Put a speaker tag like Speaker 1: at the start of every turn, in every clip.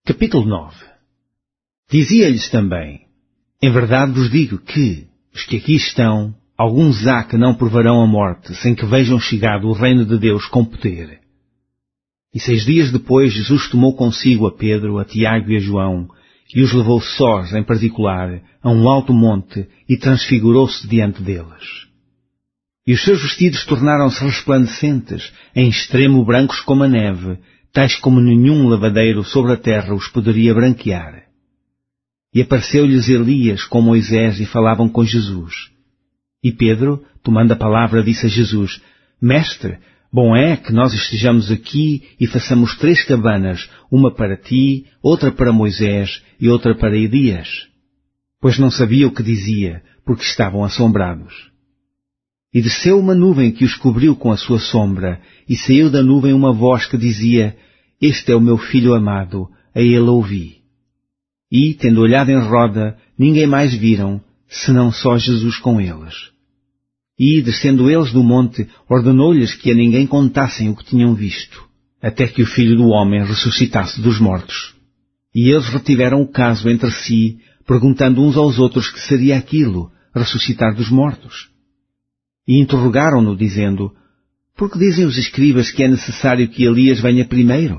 Speaker 1: Capítulo 9. Dizia-lhes também: Em verdade vos digo que, os que aqui estão, alguns há que não provarão a morte, sem que vejam chegado o reino de Deus com poder. E 6 dias depois Jesus tomou consigo a Pedro, a Tiago e a João, e os levou sós, em particular, a um alto monte, e transfigurou-se diante deles. E os seus vestidos tornaram-se resplandecentes, em extremo brancos como a neve, tais como nenhum lavadeiro sobre a terra os poderia branquear. E apareceu-lhes Elias com Moisés e falavam com Jesus. E Pedro, tomando a palavra, disse a Jesus: Mestre, bom é que nós estejamos aqui e façamos 3 cabanas, uma para ti, outra para Moisés e outra para Elias. Pois não sabia o que dizia, porque estavam assombrados. E desceu uma nuvem que os cobriu com a sua sombra, e saiu da nuvem uma voz que dizia: Este é o meu filho amado, a ele ouvi. E, tendo olhado em roda, ninguém mais viram, senão só Jesus com eles. E, descendo eles do monte, ordenou-lhes que a ninguém contassem o que tinham visto, até que o Filho do Homem ressuscitasse dos mortos. E eles retiveram o caso entre si, perguntando uns aos outros que seria aquilo, ressuscitar dos mortos. E interrogaram-no, dizendo: Por que dizem os escribas que é necessário que Elias venha primeiro?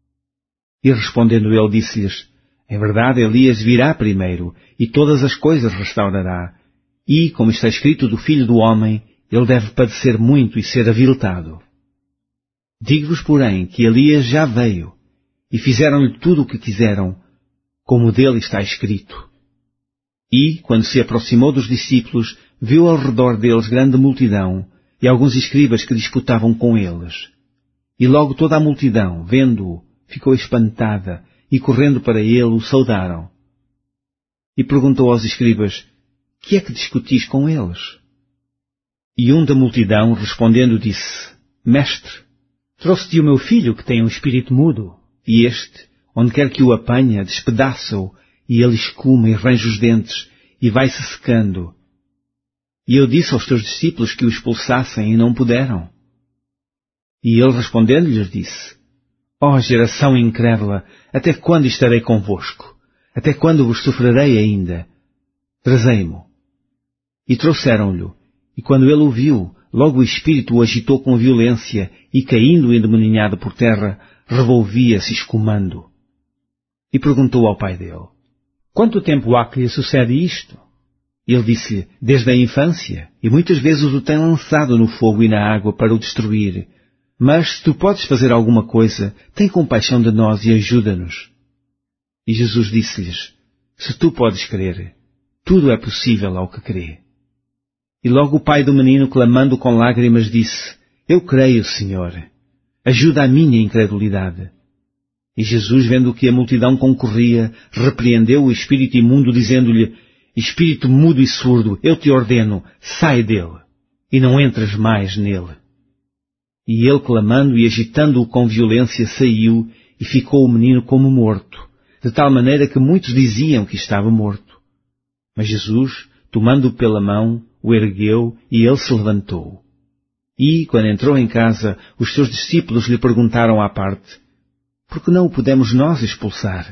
Speaker 1: E respondendo ele, disse-lhes: Em verdade, Elias virá primeiro, e todas as coisas restaurará. E, como está escrito do Filho do Homem, ele deve padecer muito e ser aviltado. Digo-vos, porém, que Elias já veio, e fizeram-lhe tudo o que quiseram, como dele está escrito. E, quando se aproximou dos discípulos, viu ao redor deles grande multidão, e alguns escribas que disputavam com eles. E logo toda a multidão, vendo-o, ficou espantada, e correndo para ele o saudaram. E perguntou aos escribas: Que é que discutis com eles? E um da multidão, respondendo, disse: Mestre, trouxe-te o meu filho que tem um espírito mudo, e este, onde quer que o apanha, despedaça-o, e ele escuma e range os dentes, e vai-se secando. E eu disse aos teus discípulos que o expulsassem, e não puderam. E ele respondendo-lhes disse: Ó geração incrédula, até quando estarei convosco? Até quando vos sofrerei ainda? Trazei-mo. E trouxeram-lhe, e quando ele o viu, logo o espírito o agitou com violência, e caindo endemoninhado por terra, revolvia-se escumando. E perguntou ao pai dele: Quanto tempo há que lhe sucede isto? Ele disse-lhe: Desde a infância, e muitas vezes o tem lançado no fogo e na água para o destruir. Mas, se tu podes fazer alguma coisa, tem compaixão de nós e ajuda-nos. E Jesus disse-lhes: Se tu podes crer, tudo é possível ao que crê. E logo o pai do menino, clamando com lágrimas, disse: Eu creio, Senhor. Ajuda a minha incredulidade. E Jesus, vendo que a multidão concorria, repreendeu o espírito imundo, dizendo-lhe: Espírito mudo e surdo, eu te ordeno, sai dele, e não entres mais nele. E ele, clamando e agitando-o com violência, saiu, e ficou o menino como morto, de tal maneira que muitos diziam que estava morto. Mas Jesus, tomando-o pela mão, o ergueu, e ele se levantou. E, quando entrou em casa, os seus discípulos lhe perguntaram à parte: Por que não o pudemos nós expulsar?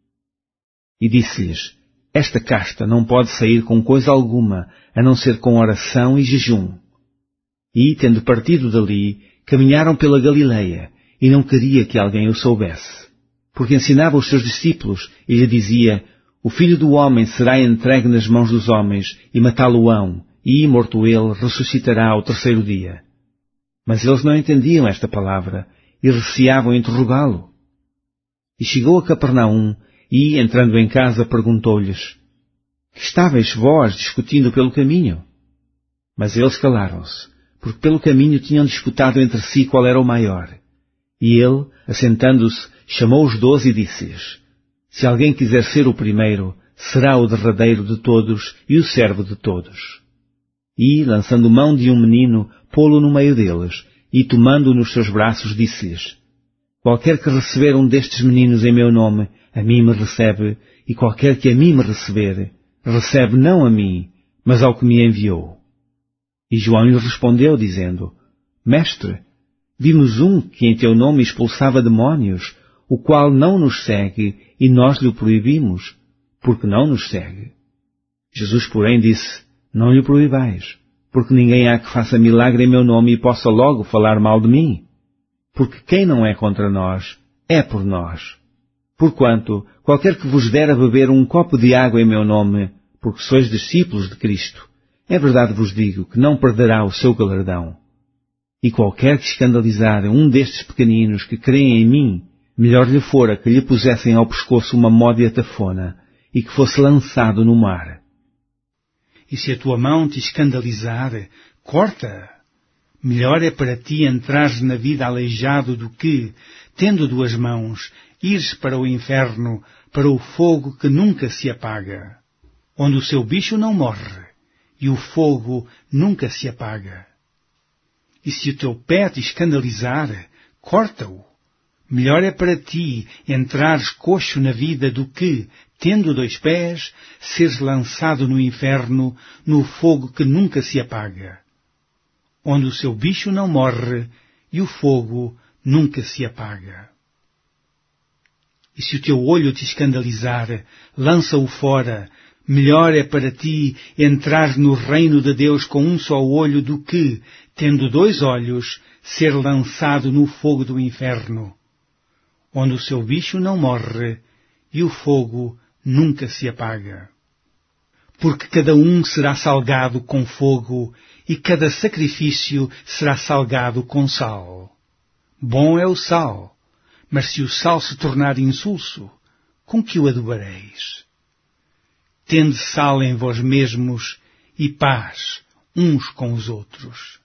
Speaker 1: E disse-lhes: Esta casta não pode sair com coisa alguma, a não ser com oração e jejum. E, tendo partido dali, caminharam pela Galileia, e não queria que alguém o soubesse. Porque ensinava os seus discípulos, e lhe dizia: O Filho do Homem será entregue nas mãos dos homens, e matá-lo-ão, e, morto ele, ressuscitará ao 3º dia. Mas eles não entendiam esta palavra, e receavam interrogá-lo. E chegou a Capernaum, e, entrando em casa, perguntou-lhes: Que estáveis vós discutindo pelo caminho? Mas eles calaram-se, porque pelo caminho tinham disputado entre si qual era o maior. E ele, assentando-se, chamou os 12 e disse-lhes: Se alguém quiser ser o primeiro, será o derradeiro de todos e o servo de todos. E, lançando mão de um menino, pô-lo no meio deles, e tomando-o nos seus braços, disse-lhes: Qualquer que receber um destes meninos em meu nome, a mim me recebe, e qualquer que a mim me receber, recebe não a mim, mas ao que me enviou. E João lhe respondeu, dizendo: Mestre, vimos um que em teu nome expulsava demónios, o qual não nos segue, e nós lhe o proibimos, porque não nos segue. Jesus, porém, disse, não lhe proibais, porque ninguém há que faça milagre em meu nome e possa logo falar mal de mim. Porque quem não é contra nós, é por nós. Porquanto, qualquer que vos der a beber um copo de água em meu nome, porque sois discípulos de Cristo, é verdade vos digo que não perderá o seu galardão. E qualquer que escandalizar um destes pequeninos que creem em mim, melhor lhe fora que lhe pusessem ao pescoço uma módia tafona e que fosse lançado no mar.
Speaker 2: E se a tua mão te escandalizar, corta-a. Melhor é para ti entrares na vida aleijado do que, tendo duas mãos, ires para o inferno, para o fogo que nunca se apaga, onde o seu bicho não morre, e o fogo nunca se apaga. E se o teu pé te escandalizar, corta-o. Melhor é para ti entrares coxo na vida do que, tendo dois pés, seres lançado no inferno, no fogo que nunca se apaga, onde o seu bicho não morre e o fogo nunca se apaga. E se o teu olho te escandalizar, lança-o fora. Melhor é para ti entrar no reino de Deus com um só olho do que, tendo dois olhos, ser lançado no fogo do inferno, onde o seu bicho não morre e o fogo nunca se apaga. Porque cada um será salgado com fogo e cada sacrifício será salgado com sal. Bom é o sal, mas se o sal se tornar insulso, com que o adobareis? Tende sal em vós mesmos e paz uns com os outros.